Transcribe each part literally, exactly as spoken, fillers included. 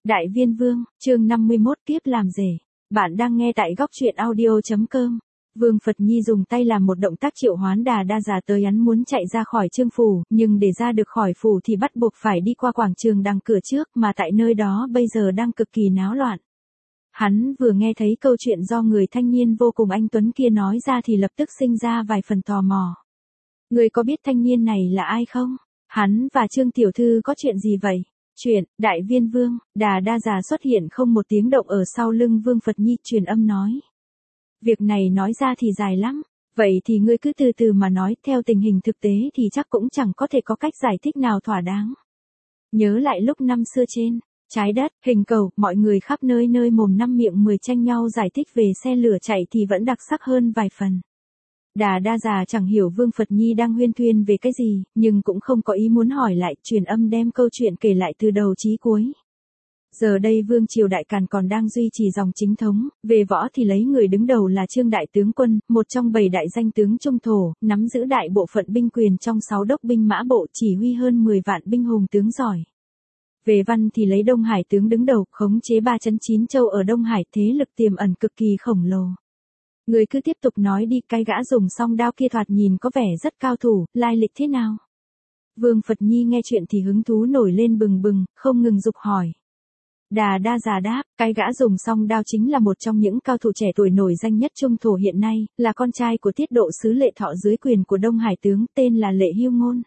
Đại Viên Vương, chương năm mươi mốt kiếp làm rể. Bạn đang nghe tại góc truyện audio chấm com. Vương Phật Nhi dùng tay làm một động tác triệu hoán Đà Đa Già tới, hắn muốn chạy ra khỏi Trương phủ, nhưng để ra được khỏi phủ thì bắt buộc phải đi qua quảng trường đằng cửa trước, mà tại nơi đó bây giờ đang cực kỳ náo loạn. Hắn vừa nghe thấy câu chuyện do người thanh niên vô cùng anh tuấn kia nói ra thì lập tức sinh ra vài phần tò mò. Người có biết thanh niên này là ai không? Hắn và Trương tiểu thư có chuyện gì vậy? Chuyện, Đại Viên Vương, Đà Đa Già xuất hiện không một tiếng động ở sau lưng Vương Phật Nhi, truyền âm nói. Việc này nói ra thì dài lắm, vậy thì ngươi cứ từ từ mà nói, theo tình hình thực tế thì chắc cũng chẳng có thể có cách giải thích nào thỏa đáng. Nhớ lại lúc năm xưa trên trái đất, hình cầu, mọi người khắp nơi nơi mồm năm miệng mười tranh nhau giải thích về xe lửa chạy thì vẫn đặc sắc hơn vài phần. Đà Đa Già chẳng hiểu Vương Phật Nhi đang huyên thuyên về cái gì, nhưng cũng không có ý muốn hỏi lại, truyền âm đem câu chuyện kể lại từ đầu chí cuối. Giờ đây Vương triều Đại Càn còn đang duy trì dòng chính thống, về võ thì lấy người đứng đầu là Trương Đại Tướng Quân, một trong bảy đại danh tướng Trung Thổ, nắm giữ đại bộ phận binh quyền trong sáu đốc binh mã bộ, chỉ huy hơn mười vạn binh hùng tướng giỏi. Về văn thì lấy Đông Hải tướng đứng đầu, khống chế ba chấn chín châu ở Đông Hải, thế lực tiềm ẩn cực kỳ khổng lồ. Người cứ tiếp tục nói đi, cái gã dùng song đao kia thoạt nhìn có vẻ rất cao thủ, lai lịch thế nào? Vương Phật Nhi nghe chuyện thì hứng thú nổi lên bừng bừng, không ngừng dục hỏi. Đà Đa Già đáp, cái gã dùng song đao chính là một trong những cao thủ trẻ tuổi nổi danh nhất Trung Thổ hiện nay, là con trai của tiết độ sứ Lệ Thọ dưới quyền của Đông Hải tướng, tên là Lệ Hưu Ngôn.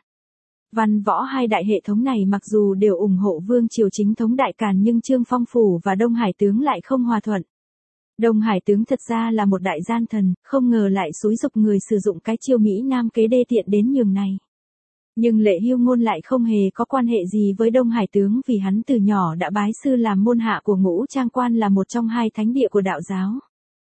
Văn võ hai đại hệ thống này mặc dù đều ủng hộ Vương triều chính thống Đại Càn, nhưng Trương Phong Phủ và Đông Hải tướng lại không hòa thuận. Đông Hải tướng thật ra là một đại gian thần, không ngờ lại xúi giục người sử dụng cái chiêu Mỹ Nam kế đê tiện đến nhường này. Nhưng Lệ Hưu Ngôn lại không hề có quan hệ gì với Đông Hải tướng, vì hắn từ nhỏ đã bái sư làm môn hạ của Ngũ Trang Quan, là một trong hai thánh địa của đạo giáo.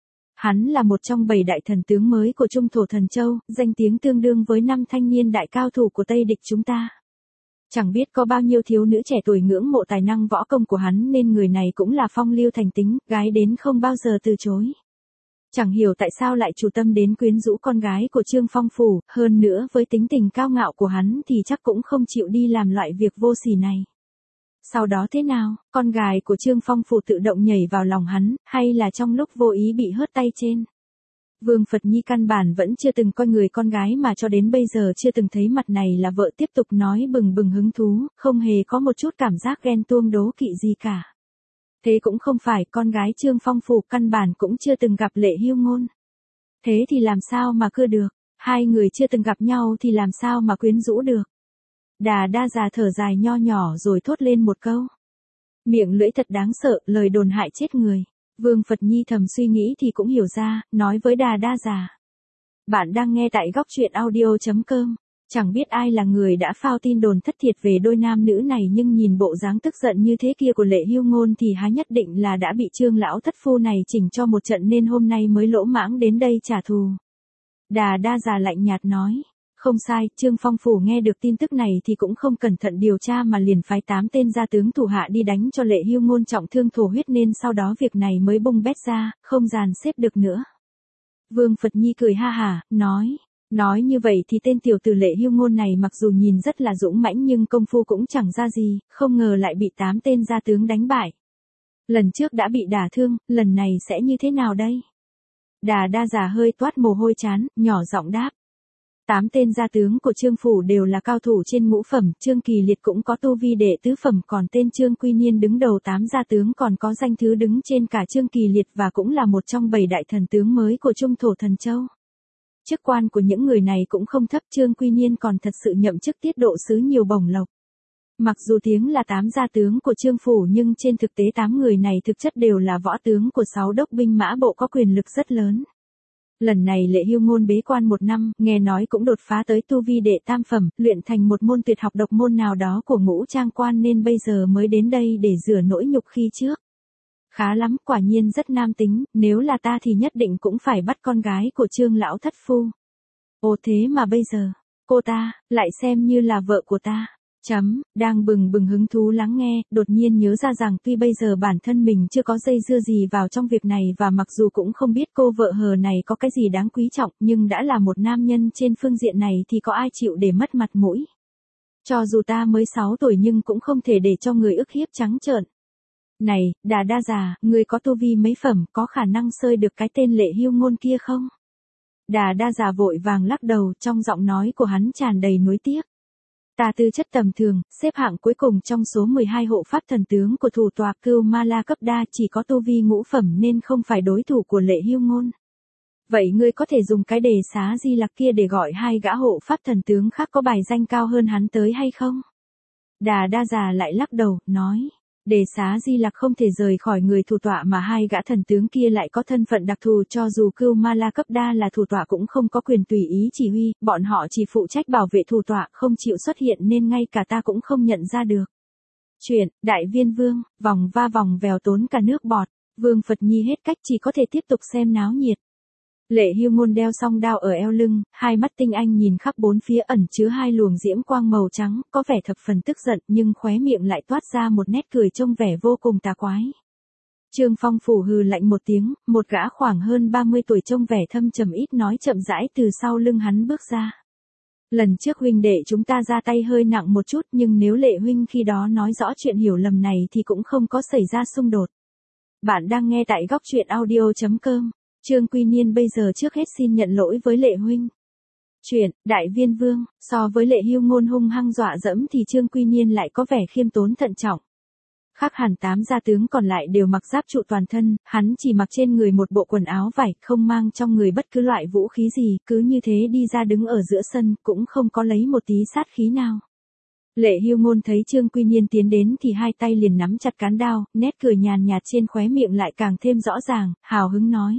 Hắn là một trong bảy đại thần tướng mới của Trung Thổ Thần Châu, danh tiếng tương đương với năm thanh niên đại cao thủ của Tây địch chúng ta. Chẳng biết có bao nhiêu thiếu nữ trẻ tuổi ngưỡng mộ tài năng võ công của hắn, nên người này cũng là phong lưu thành tính, gái đến không bao giờ từ chối. Chẳng hiểu tại sao lại chủ tâm đến quyến rũ con gái của Trương Phong Phủ, hơn nữa với tính tình cao ngạo của hắn thì chắc cũng không chịu đi làm loại việc vô sỉ này. Sau đó thế nào, con gái của Trương Phong Phủ tự động nhảy vào lòng hắn, hay là trong lúc vô ý bị hớt tay trên? Vương Phật Nhi căn bản vẫn chưa từng coi người con gái mà cho đến bây giờ chưa từng thấy mặt này là vợ, tiếp tục nói bừng bừng hứng thú, không hề có một chút cảm giác ghen tuông đố kỵ gì cả. Thế cũng không phải, con gái Trương Phong Phủ căn bản cũng chưa từng gặp Lệ Hưu Ngôn. Thế thì làm sao mà cưa được, hai người chưa từng gặp nhau thì làm sao mà quyến rũ được. Đà Đa Già thở dài nho nhỏ rồi thốt lên một câu. Miệng lưỡi thật đáng sợ, lời đồn hại chết người. Vương Phật Nhi thầm suy nghĩ thì cũng hiểu ra, nói với Đà Đa Già. Bạn đang nghe tại góc truyện audio chấm com. Chẳng biết ai là người đã phao tin đồn thất thiệt về đôi nam nữ này, nhưng nhìn bộ dáng tức giận như thế kia của Lệ Hưu Ngôn thì há nhất định là đã bị Trương lão thất phu này chỉnh cho một trận nên hôm nay mới lỗ mãng đến đây trả thù. Đà Đa Già lạnh nhạt nói. Không sai, Trương Phong Phủ nghe được tin tức này thì cũng không cẩn thận điều tra mà liền phái tám tên gia tướng thủ hạ đi đánh cho Lệ Hưu Ngôn trọng thương thổ huyết, nên sau đó việc này mới bung bét ra, không dàn xếp được nữa. Vương Phật Nhi cười ha hả, nói. Nói như vậy thì tên tiểu tử Lệ Hưu Ngôn này mặc dù nhìn rất là dũng mãnh nhưng công phu cũng chẳng ra gì, không ngờ lại bị tám tên gia tướng đánh bại. Lần trước đã bị đả thương, lần này sẽ như thế nào đây? Đà Đa Già hơi toát mồ hôi trán, nhỏ giọng đáp. Tám tên gia tướng của Trương Phủ đều là cao thủ trên ngũ phẩm, Trương Kỳ Liệt cũng có tu vi đệ tứ phẩm, còn tên Trương Quy Niên đứng đầu tám gia tướng còn có danh thứ đứng trên cả Trương Kỳ Liệt và cũng là một trong bảy đại thần tướng mới của Trung Thổ Thần Châu. Chức quan của những người này cũng không thấp, Trương Quy Niên còn thật sự nhậm chức tiết độ sứ nhiều bổng lộc. Mặc dù tiếng là tám gia tướng của Trương Phủ nhưng trên thực tế tám người này thực chất đều là võ tướng của sáu đốc binh mã bộ có quyền lực rất lớn. Lần này Lệ Hưu Ngôn bế quan một năm, nghe nói cũng đột phá tới tu vi đệ tam phẩm, luyện thành một môn tuyệt học độc môn nào đó của Ngũ Trang Quan nên bây giờ mới đến đây để rửa nỗi nhục khi trước. Khá lắm, quả nhiên rất nam tính, nếu là ta thì nhất định cũng phải bắt con gái của Trương lão thất phu. Ồ thế mà bây giờ, cô ta, lại xem như là vợ của ta. Chấm, đang bừng bừng hứng thú lắng nghe, đột nhiên nhớ ra rằng tuy bây giờ bản thân mình chưa có dây dưa gì vào trong việc này và mặc dù cũng không biết cô vợ hờ này có cái gì đáng quý trọng, nhưng đã là một nam nhân trên phương diện này thì có ai chịu để mất mặt mũi. Cho dù ta mới sáu tuổi nhưng cũng không thể để cho người ức hiếp trắng trợn. Này, Đà Đa già, ngươi có tu vi mấy phẩm, có khả năng xơi được cái tên Lệ Hưu Ngôn kia không? Đà Đa già vội vàng lắc đầu, trong giọng nói của hắn tràn đầy nuối tiếc. Ta tư chất tầm thường, xếp hạng cuối cùng trong số mười hai hộ pháp thần tướng của thủ tọa Cưu Ma La cấp đa, chỉ có tu vi ngũ phẩm nên không phải đối thủ của Lệ Hưu Ngôn. Vậy ngươi có thể dùng cái đề xá di lặc kia để gọi hai gã hộ pháp thần tướng khác có bài danh cao hơn hắn tới hay không? Đà Đa già lại lắc đầu, nói. Đề xá di lặc không thể rời khỏi người thủ tọa mà hai gã thần tướng kia lại có thân phận đặc thù, cho dù Cưu Ma La cấp đa là thủ tọa cũng không có quyền tùy ý chỉ huy, bọn họ chỉ phụ trách bảo vệ thủ tọa, không chịu xuất hiện nên ngay cả ta cũng không nhận ra được. Chuyện, Đại Viên Vương, vòng va vòng vèo tốn cả nước bọt, Vương Phật Nhi hết cách chỉ có thể tiếp tục xem náo nhiệt. Lệ Hưu Ngôn đeo song đao ở eo lưng, hai mắt tinh anh nhìn khắp bốn phía ẩn chứa hai luồng diễm quang màu trắng, có vẻ thập phần tức giận nhưng khóe miệng lại toát ra một nét cười trông vẻ vô cùng tà quái. Trương Phong phủ hừ lạnh một tiếng, một gã khoảng hơn ba mươi tuổi trông vẻ thâm trầm ít nói chậm rãi từ sau lưng hắn bước ra. Lần trước huynh đệ chúng ta ra tay hơi nặng một chút nhưng nếu Lệ huynh khi đó nói rõ chuyện hiểu lầm này thì cũng không có xảy ra xung đột. Bạn đang nghe tại góc truyện audio chấm com. Trương Quy Niên bây giờ trước hết xin nhận lỗi với Lệ huynh. Chuyện, Đại Viên Vương, so với Lệ Hưu Ngôn hung hăng dọa dẫm thì Trương Quy Niên lại có vẻ khiêm tốn thận trọng. Khác hẳn tám gia tướng còn lại đều mặc giáp trụ toàn thân, hắn chỉ mặc trên người một bộ quần áo vải, không mang trong người bất cứ loại vũ khí gì, cứ như thế đi ra đứng ở giữa sân, cũng không có lấy một tí sát khí nào. Lệ Hưu Ngôn thấy Trương Quy Niên tiến đến thì hai tay liền nắm chặt cán đao, nét cười nhàn nhạt trên khóe miệng lại càng thêm rõ ràng, hào hứng nói.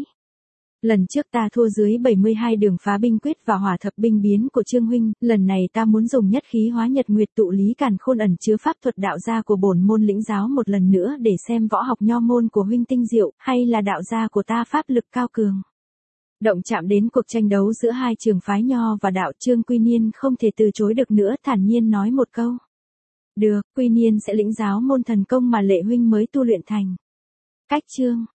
Lần trước ta thua dưới bảy mươi hai đường phá binh quyết và hỏa thập binh biến của Trương huynh, lần này ta muốn dùng nhất khí hóa nhật nguyệt tụ lý càn khôn ẩn chứa pháp thuật đạo gia của bổn môn lĩnh giáo một lần nữa để xem võ học nho môn của huynh tinh diệu, hay là đạo gia của ta pháp lực cao cường. Động chạm đến cuộc tranh đấu giữa hai trường phái nho và đạo, Trương Quy Niên không thể từ chối được nữa, thản nhiên nói một câu. Được, Quy Niên sẽ lĩnh giáo môn thần công mà Lệ huynh mới tu luyện thành. Cách chương